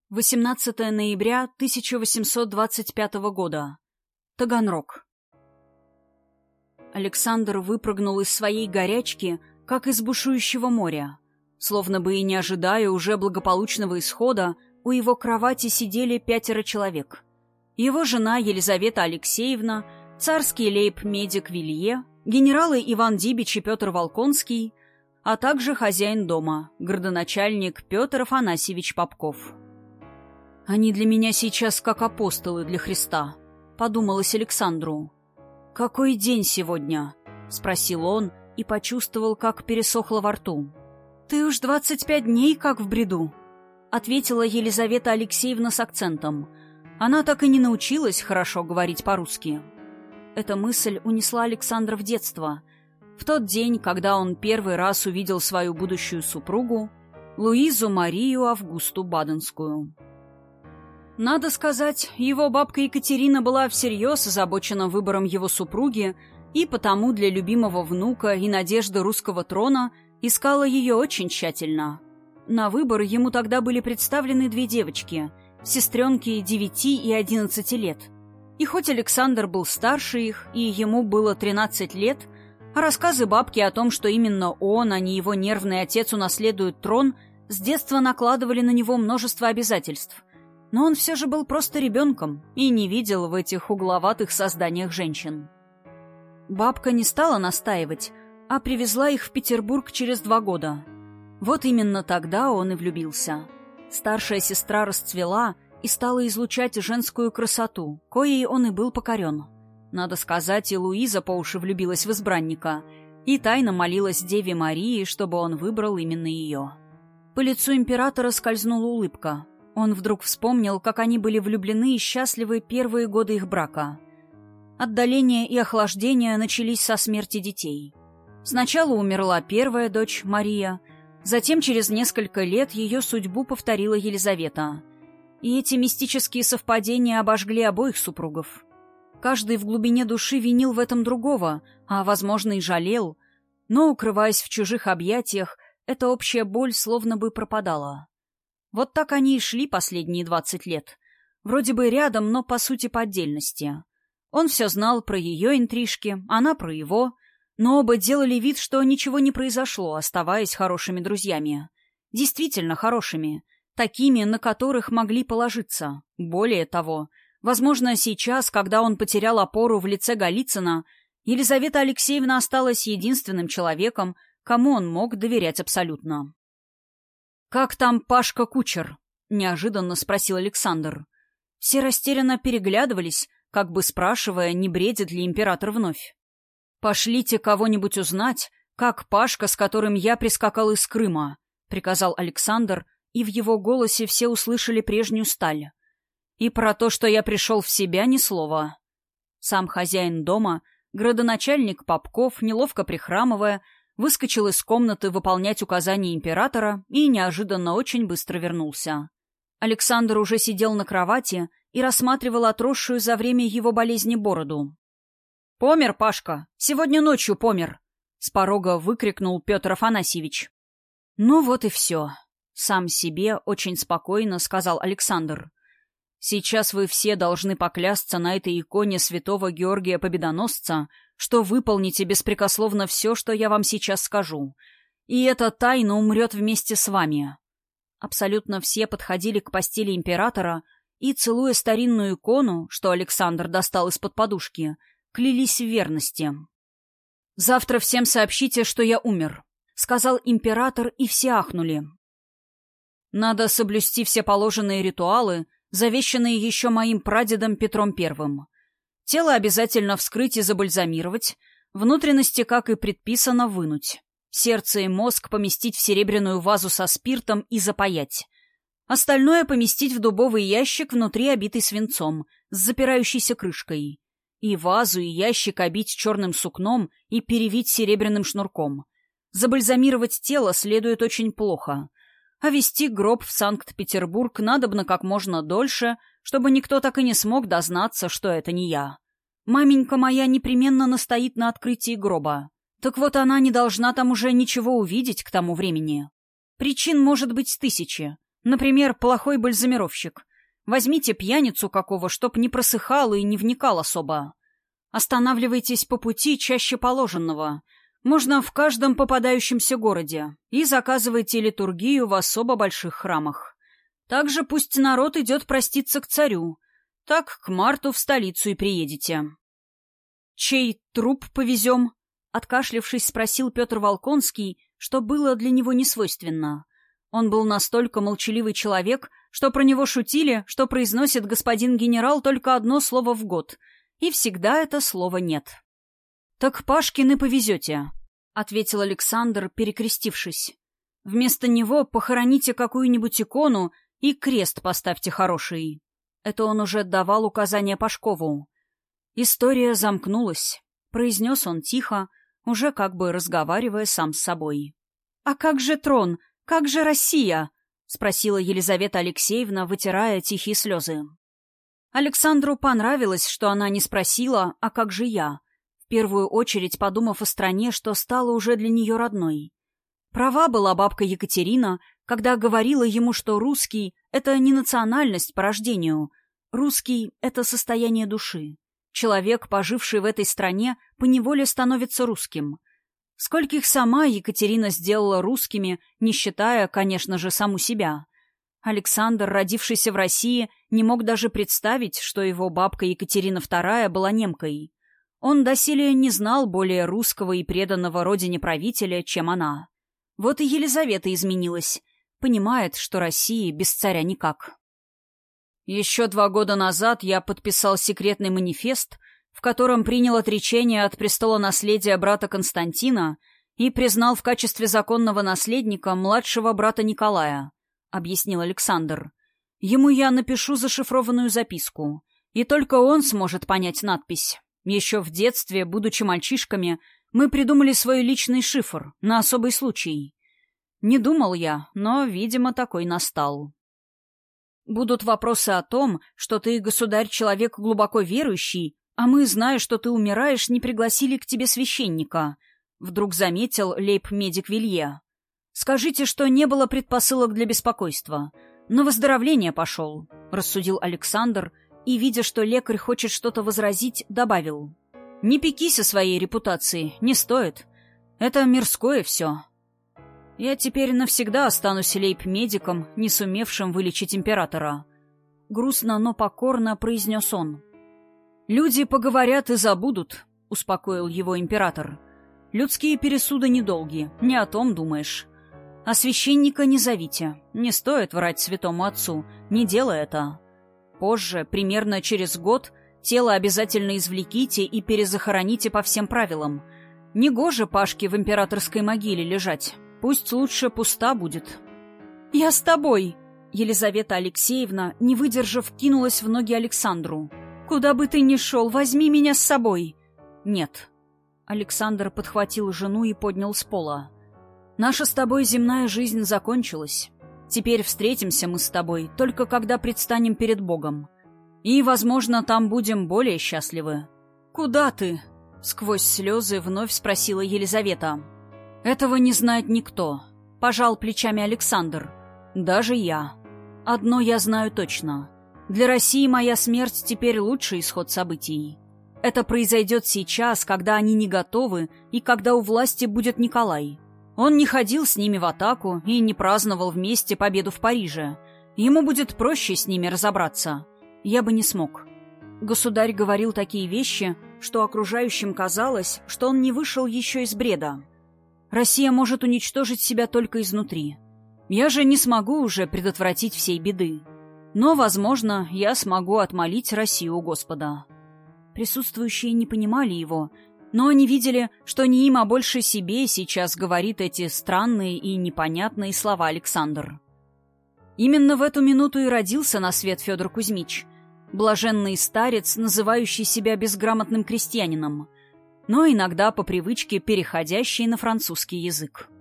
18 ноября 1825 года. Таганрог. Александр выпрыгнул из своей горячки, как из бушующего моря. Словно бы и не ожидая уже благополучного исхода, у его кровати сидели 5 человек. Его жена Елизавета Алексеевна, царский лейб-медик Вилье, генералы Иван Дибич и Петр Волконский, а также хозяин дома, градоначальник Петр Афанасьевич Попков. «Они для меня сейчас как апостолы для Христа», — подумалось Александру. «Какой день сегодня?» — спросил он и почувствовал, как пересохло во рту. «Ты уж 25 дней как в бреду», — ответила Елизавета Алексеевна с акцентом. Она так и не научилась хорошо говорить по-русски. Эта мысль унесла Александра в детство, в тот день, когда он первый раз увидел свою будущую супругу, Луизу Марию Августу Баденскую. Надо сказать, его бабка Екатерина была всерьез озабочена выбором его супруги и потому для любимого внука и надежды русского трона искала ее очень тщательно. На выбор ему тогда были представлены 2 девочки, сестренки 9 и 11 лет. И хоть Александр был старше их, и ему было 13 лет, а рассказы бабки о том, что именно он, а не его нервный отец, унаследует трон, с детства накладывали на него множество обязательств. Но он все же был просто ребенком и не видел в этих угловатых созданиях женщин. Бабка не стала настаивать, а привезла их в Петербург через 2 года. Вот именно тогда он и влюбился. Старшая сестра расцвела и стала излучать женскую красоту, коей он и был покорен. Надо сказать, и Луиза по уши влюбилась в избранника и тайно молилась Деве Марии, чтобы он выбрал именно ее. По лицу императора скользнула улыбка. Он вдруг вспомнил, как они были влюблены и счастливы первые годы их брака. Отдаление и охлаждение начались со смерти детей. Сначала умерла первая дочь, Мария, затем через несколько лет ее судьбу повторила Елизавета. И эти мистические совпадения обожгли обоих супругов. Каждый в глубине души винил в этом другого, а, возможно, и жалел, но, укрываясь в чужих объятиях, эта общая боль словно бы пропадала. Вот так они и шли последние 20 лет. Вроде бы рядом, но по сути по отдельности. Он все знал про ее интрижки, она про его, но оба делали вид, что ничего не произошло, оставаясь хорошими друзьями. Действительно хорошими, такими, на которых могли положиться. Более того, возможно, сейчас, когда он потерял опору в лице Голицына, Елизавета Алексеевна осталась единственным человеком, кому он мог доверять абсолютно. «Как там Пашка-кучер?» — неожиданно спросил Александр. Все растерянно переглядывались, как бы спрашивая, не бредит ли император вновь. «Пошлите кого-нибудь узнать, как Пашка, с которым я прискакал из Крыма», — приказал Александр, и в его голосе все услышали прежнюю сталь. «И про то, что я пришел в себя, ни слова». Сам хозяин дома, градоначальник Попков, неловко прихрамывая, выскочил из комнаты выполнять указания императора и неожиданно очень быстро вернулся. Александр уже сидел на кровати и рассматривал отросшую за время его болезни бороду. «Помер, Пашка! Сегодня ночью помер!» — с порога выкрикнул Петр Афанасьевич. «Ну вот и все», — сам себе очень спокойно сказал Александр. «Сейчас вы все должны поклясться на этой иконе святого Георгия Победоносца, что выполните беспрекословно все, что я вам сейчас скажу. И эта тайна умрет вместе с вами». Абсолютно все подходили к постели императора и, целуя старинную икону, что Александр достал из-под подушки, клялись в верности. «Завтра всем сообщите, что я умер», — сказал император, и все ахнули. «Надо соблюсти все положенные ритуалы, завещанные еще моим прадедом Петром I. Тело обязательно вскрыть и забальзамировать, внутренности, как и предписано, вынуть. Сердце и мозг поместить в серебряную вазу со спиртом и запаять. Остальное поместить в дубовый ящик, внутри обитый свинцом, с запирающейся крышкой. И вазу, и ящик обить черным сукном и перевить серебряным шнурком. Забальзамировать тело следует очень плохо. А везти гроб в Санкт-Петербург надобно как можно дольше, чтобы никто так и не смог дознаться, что это не я. Маменька моя непременно настоит на открытии гроба. Так вот, она не должна там уже ничего увидеть к тому времени. Причин может быть 1000, Например, плохой бальзамировщик. Возьмите пьяницу какого, чтоб не просыхал и не вникал особо. Останавливайтесь по пути чаще положенного. Можно в каждом попадающемся городе. И заказывайте литургию в особо больших храмах. Также пусть народ идет проститься к царю. Так к марту в столицу и приедете. «Чей труп повезем?» — откашлявшись, спросил Петр Волконский, что было для него несвойственно. Он был настолько молчаливый человек, что про него шутили, что произносит господин генерал только одно слово в год, и всегда это слово «нет». «Так Пашкины повезете», — ответил Александр, перекрестившись. «Вместо него похороните какую-нибудь икону и крест поставьте хороший». Это он уже давал указания Пашкову. «История замкнулась», — произнес он тихо, уже как бы разговаривая сам с собой. «А как же трон? Как же Россия?» — спросила Елизавета Алексеевна, вытирая тихие слезы. Александру понравилось, что она не спросила, а как же я, в первую очередь подумав о стране, что стала уже для нее родной. Права была бабка Екатерина, когда говорила ему, что русский — это не национальность по рождению, русский — это состояние души. Человек, поживший в этой стране, поневоле становится русским. Скольких сама Екатерина сделала русскими, не считая, конечно же, саму себя. Александр, родившийся в России, не мог даже представить, что его бабка Екатерина II была немкой. Он доселе не знал более русского и преданного родине правителя, чем она. Вот и Елизавета изменилась, понимает, что России без царя никак. Еще 2 года назад я подписал секретный манифест, в котором принял отречение от престола наследия брата Константина и признал в качестве законного наследника младшего брата Николая, — объяснил Александр. Ему я напишу зашифрованную записку, и только он сможет понять надпись. Еще в детстве, будучи мальчишками, мы придумали свой личный шифр на особый случай. Не думал я, но, видимо, такой настал. Будут вопросы о том, что ты, государь, человек глубоко верующий, а мы, зная, что ты умираешь, не пригласили к тебе священника», — вдруг заметил лейб-медик Вилье. «Скажите, что не было предпосылок для беспокойства. На выздоровление пошел», — рассудил Александр, и, видя, что лекарь хочет что-то возразить, добавил. «Не пекись о своей репутации, не стоит. Это мирское все. Я теперь навсегда останусь лейб-медиком, не сумевшим вылечить императора», — грустно, но покорно произнес он. «Люди поговорят и забудут», — успокоил его император. «Людские пересуды недолги, не о том думаешь. А священника не зовите, не стоит врать святому отцу, не делай это. Позже, примерно через год, тело обязательно извлеките и перезахороните по всем правилам. Негоже Пашке в императорской могиле лежать, пусть лучше пуста будет». «Я с тобой!» Елизавета Алексеевна, не выдержав, кинулась в ноги Александру. «Куда бы ты ни шел, возьми меня с собой!» «Нет». Александр подхватил жену и поднял с пола. «Наша с тобой земная жизнь закончилась. Теперь встретимся мы с тобой, только когда предстанем перед Богом. И, возможно, там будем более счастливы». «Куда ты?» — сквозь слезы вновь спросила Елизавета. «Этого не знает никто», — пожал плечами Александр. «Даже я. Одно я знаю точно. Для России моя смерть теперь лучший исход событий. Это произойдет сейчас, когда они не готовы и когда у власти будет Николай. Он не ходил с ними в атаку и не праздновал вместе победу в Париже. Ему будет проще с ними разобраться. Я бы не смог. Государь говорил такие вещи, что окружающим казалось, что он не вышел еще из бреда. Россия может уничтожить себя только изнутри. Я же не смогу уже предотвратить всей беды. Но, возможно, я смогу отмолить Россию у Господа». Присутствующие не понимали его, но они видели, что не им, а больше себе сейчас говорит эти странные и непонятные слова Александр. Именно в эту минуту и родился на свет Федор Кузьмич, блаженный старец, называющий себя безграмотным крестьянином, но иногда по привычке переходящий на французский язык.